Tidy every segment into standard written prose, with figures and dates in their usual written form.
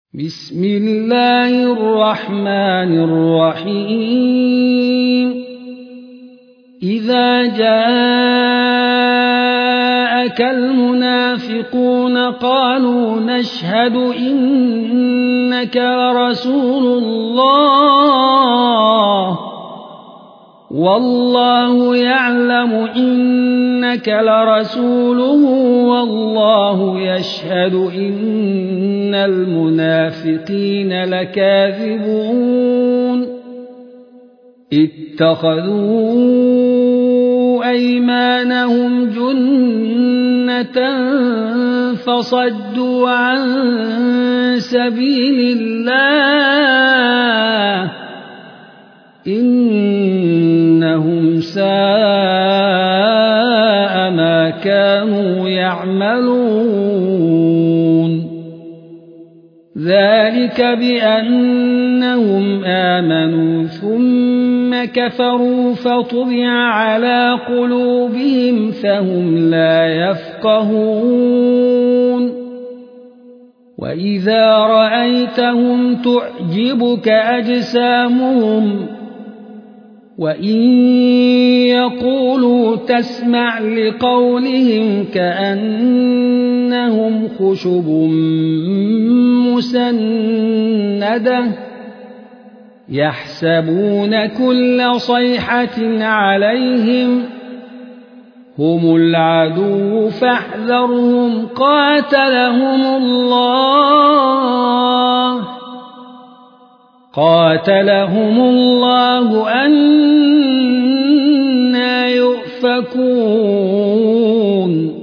بسم الله الرحمن الرحيم إذا جاءك المنافقون قالوا نشهد إنك لرسول الله والله يعلم إنك لرسوله والله يشهد إن المنافقين لكاذبون اتخذوا أيمانهم جنة فصدوا عن سبيل الله إنهم ساء ما كانوا يعملون ذلك بأنهم آمنوا ثم كفروا فطبع على قلوبهم فهم لا يفقهون وإذا رأيتهم تعجبك أجسامهم وإن يقولوا تسمع لقولهم كأنهم خشب مسندة يحسبون كل صيحة عليهم هم العدو فاحذرهم قاتلهم الله أنى يؤفكون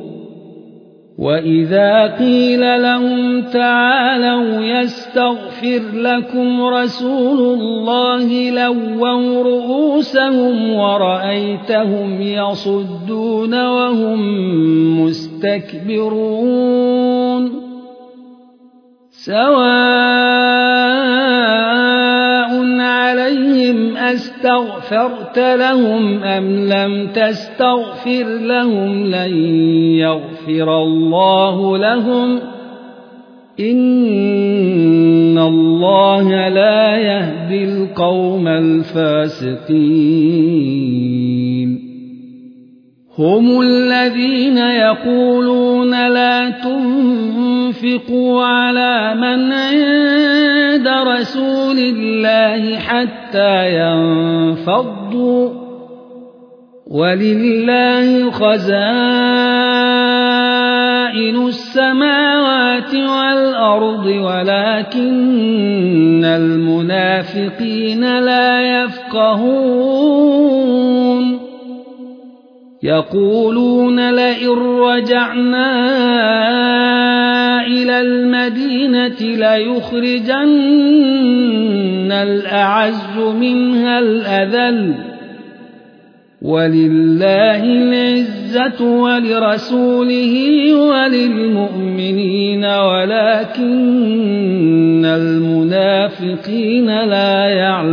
وإذا قيل لهم تعالوا يستغفر لكم رسول الله لووا رؤوسهم ورأيتهم يصدون وهم مستكبرون سواء عليهم أستغفرت لهم أم لم تستغفر لهم لن يغفر الله لهم إن الله لا يهدي القوم الفاسقين هم الذين يقولون لا تنفقوا على من عند رسول الله حتى ينفضوا ولله خزائن السماوات والأرض ولكن المنافقين لا يفقهون يقولون لئن رجعنا إلى المدينة ليخرجن الأعز منها الأذل ولله العزة ولرسوله وللمؤمنين ولكن المنافقين لا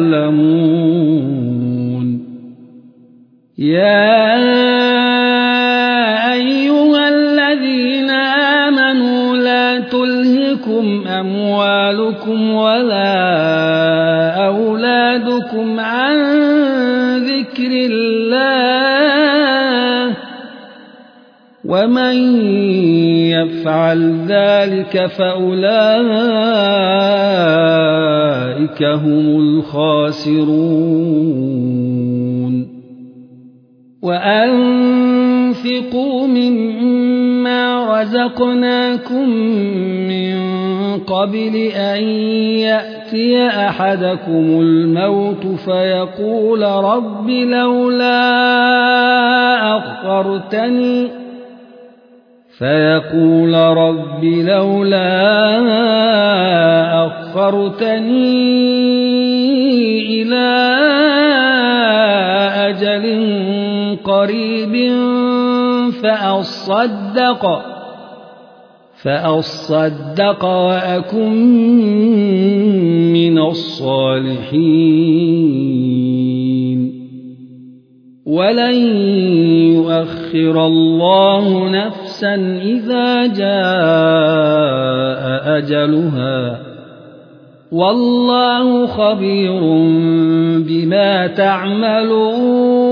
يعلمون يا أيها الذين آمنوا لا تلهكم أموالكم ولا أولادكم عن ذكر الله ومن يفعل ذلك فأولئك هم الخاسرون وأنفقوا مما رزقناكم من قبل أن يأتي أحدكم الموت فيقول رب لولا أخرتني إلى أجل قريب فأصدق وأكن من الصالحين ولن يؤخر الله نفسا إذا جاء أجلها والله خبير بما تعملون